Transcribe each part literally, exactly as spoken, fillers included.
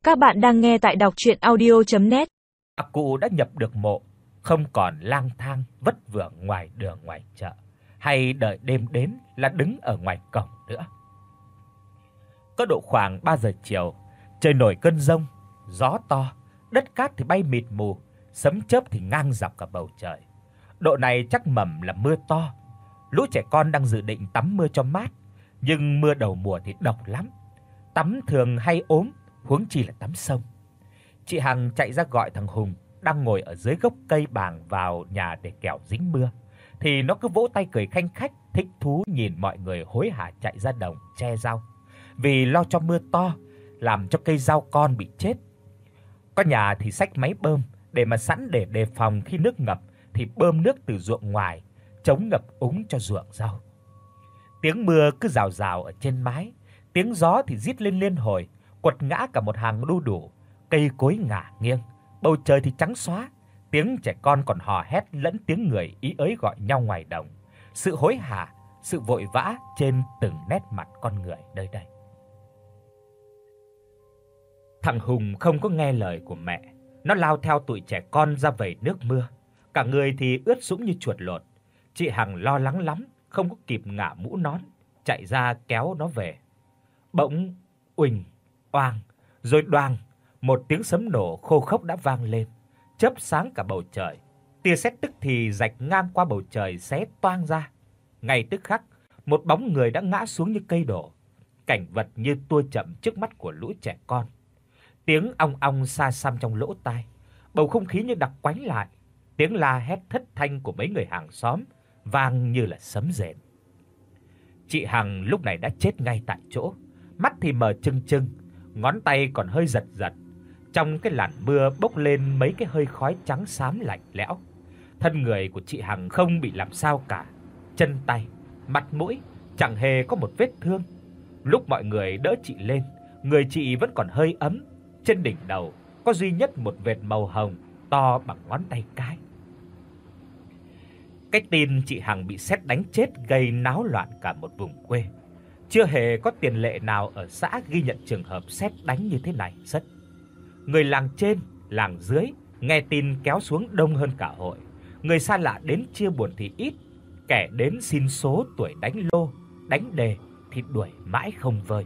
Các bạn đang nghe tại đọc audio net. Cụ đã nhập được mộ, không còn lang thang vất vưởng ngoài đường ngoài chợ, hay đợi đêm đến là đứng ở ngoài cổng nữa. Có độ khoảng ba giờ chiều, trời nổi cơn giông, gió to, đất cát thì bay mịt mù, sấm chớp thì ngang dọc cả bầu trời. Độ này chắc mầm là mưa to. Lũ trẻ con đang dự định tắm mưa cho mát, nhưng mưa đầu mùa thì độc lắm. Tắm thường hay ốm, huống chi là tắm sông. Chị Hằng chạy ra gọi thằng Hùng đang ngồi ở dưới gốc cây bàng vào nhà để kẻo dính mưa, thì nó cứ vỗ tay cười khanh khách, thích thú nhìn mọi người hối hả chạy ra đồng che rau, vì lo cho mưa to làm cho cây rau con bị chết. Có nhà thì xách máy bơm để mà sẵn để đề phòng khi nước ngập thì bơm nước từ ruộng ngoài chống ngập úng cho ruộng rau. Tiếng mưa cứ rào rào ở trên mái, tiếng gió thì rít lên liên hồi, quật ngã cả một hàng đu đủ, cây cối ngả nghiêng, bầu trời thì trắng xóa, tiếng trẻ con còn hò hét lẫn tiếng người ý ới gọi nhau ngoài đồng. Sự hối hả, sự vội vã trên từng nét mặt con người nơi đây. Thằng Hùng không có nghe lời của mẹ, nó lao theo tụi trẻ con ra vẩy nước mưa, cả người thì ướt sũng như chuột lột. Chị Hằng lo lắng lắm, không có kịp ngả mũ nón, chạy ra kéo nó về. Bỗng uỳnh, oang, rồi đoàng, một tiếng sấm nổ khô khốc đã vang lên, chớp sáng cả bầu trời. Tia sét tức thì rạch ngang qua bầu trời xé toang ra. Ngay tức khắc, một bóng người đã ngã xuống như cây đổ. Cảnh vật như tua chậm trước mắt của lũ trẻ con. Tiếng ong ong xa xăm trong lỗ tai, bầu không khí như đặc quánh lại. Tiếng la hét thất thanh của mấy người hàng xóm vang như là sấm rền. Chị Hằng lúc này đã chết ngay tại chỗ, mắt thì mờ trừng trừng, ngón tay còn hơi giật giật. Trong cái làn mưa bốc lên mấy cái hơi khói trắng xám lạnh lẽo. Thân người của chị Hằng không bị làm sao cả, chân tay, mặt mũi chẳng hề có một vết thương. Lúc mọi người đỡ chị lên, người chị vẫn còn hơi ấm, trên đỉnh đầu có duy nhất một vệt màu hồng to bằng ngón tay cái. Cái tin chị Hằng bị sét đánh chết gây náo loạn cả một vùng quê. Chưa hề có tiền lệ nào ở xã ghi nhận trường hợp sét đánh như thế này rất. Người làng trên, làng dưới nghe tin kéo xuống đông hơn cả hội. Người xa lạ đến chia buồn thì ít, kẻ đến xin số tuổi đánh lô, đánh đề thì đuổi mãi không vơi.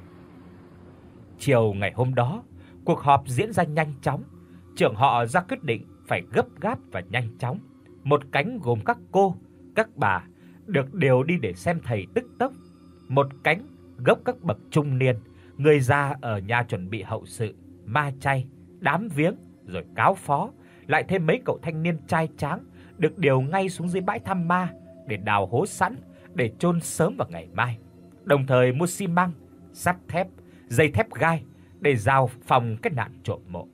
Chiều ngày hôm đó, cuộc họp diễn ra nhanh chóng. Trưởng họ ra quyết định phải gấp gáp và nhanh chóng. Một cánh gồm các cô, các bà được điều đi để xem thầy tức tốc. Một cánh gốc các bậc trung niên, người già ở nhà chuẩn bị hậu sự, ma chay, đám viếng rồi cáo phó, lại thêm mấy cậu thanh niên trai tráng được điều ngay xuống dưới bãi thăm ma để đào hố sẵn để chôn sớm vào ngày mai. Đồng thời mua xi măng, sắt thép, dây thép gai để rào phòng cái nạn trộm mộ.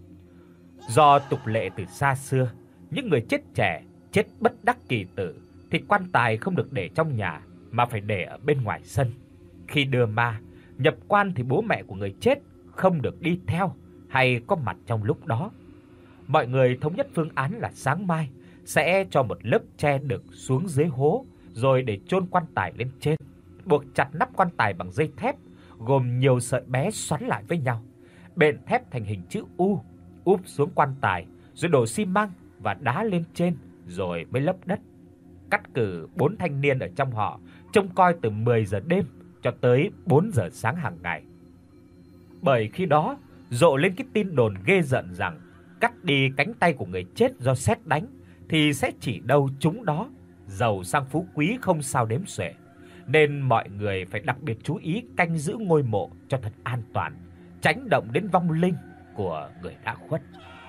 Do tục lệ từ xa xưa, những người chết trẻ, chết bất đắc kỳ tử thì quan tài không được để trong nhà mà phải để ở bên ngoài sân. Khi đưa ma nhập quan thì bố mẹ của người chết không được đi theo hay có mặt trong lúc đó. Mọi người thống nhất phương án là sáng mai sẽ cho một lớp tre đực xuống dưới hố rồi để chôn quan tài lên trên, buộc chặt nắp quan tài bằng dây thép gồm nhiều sợi bé xoắn lại với nhau, bện thép thành hình chữ U, úp xuống quan tài rồi đổ xi măng và đá lên trên rồi mới lấp đất. Cắt cử bốn thanh niên ở trong họ trông coi từ mười giờ đêm cho tới bốn giờ sáng hàng ngày. Bởi khi đó rộ lên cái tin đồn ghê rợn rằng cắt đi cánh tay của người chết do sét đánh thì sẽ chỉ đâu trúng đó, giàu sang phú quý không sao đếm xuể. Nên mọi người phải đặc biệt chú ý canh giữ ngôi mộ cho thật an toàn, tránh động đến vong linh của người đã khuất.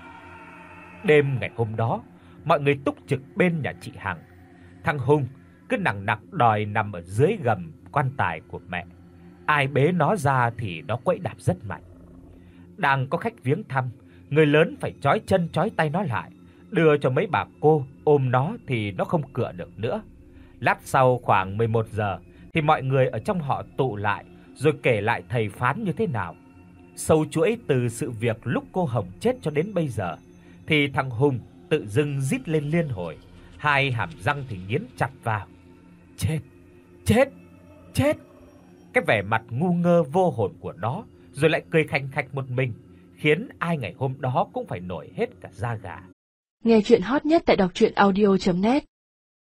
Đêm ngày hôm đó, mọi người túc trực bên nhà chị Hằng. Thằng Hùng cứ nằng nặc đòi nằm ở dưới gầm quan tài của mẹ. Ai bế nó ra thì nó quẫy đạp rất mạnh. Đang có khách viếng thăm, người lớn phải trói chân trói tay nó lại, đưa cho mấy bà cô ôm nó thì nó không cựa được nữa. Lát sau khoảng mười một giờ thì mọi người ở trong họ tụ lại rồi kể lại thầy phán như thế nào. Sâu chuỗi từ sự việc lúc cô Hồng chết cho đến bây giờ thì thằng Hùng tự dưng rít lên liên hồi, hai hàm răng thì nghiến chặt vào. Chết, chết, chết. Cái vẻ mặt ngu ngơ vô hồn của nó rồi lại cười khanh khách một mình, khiến ai ngày hôm đó cũng phải nổi hết cả da gà. Nghe truyện hot nhất tại đọc truyện audio chấm net.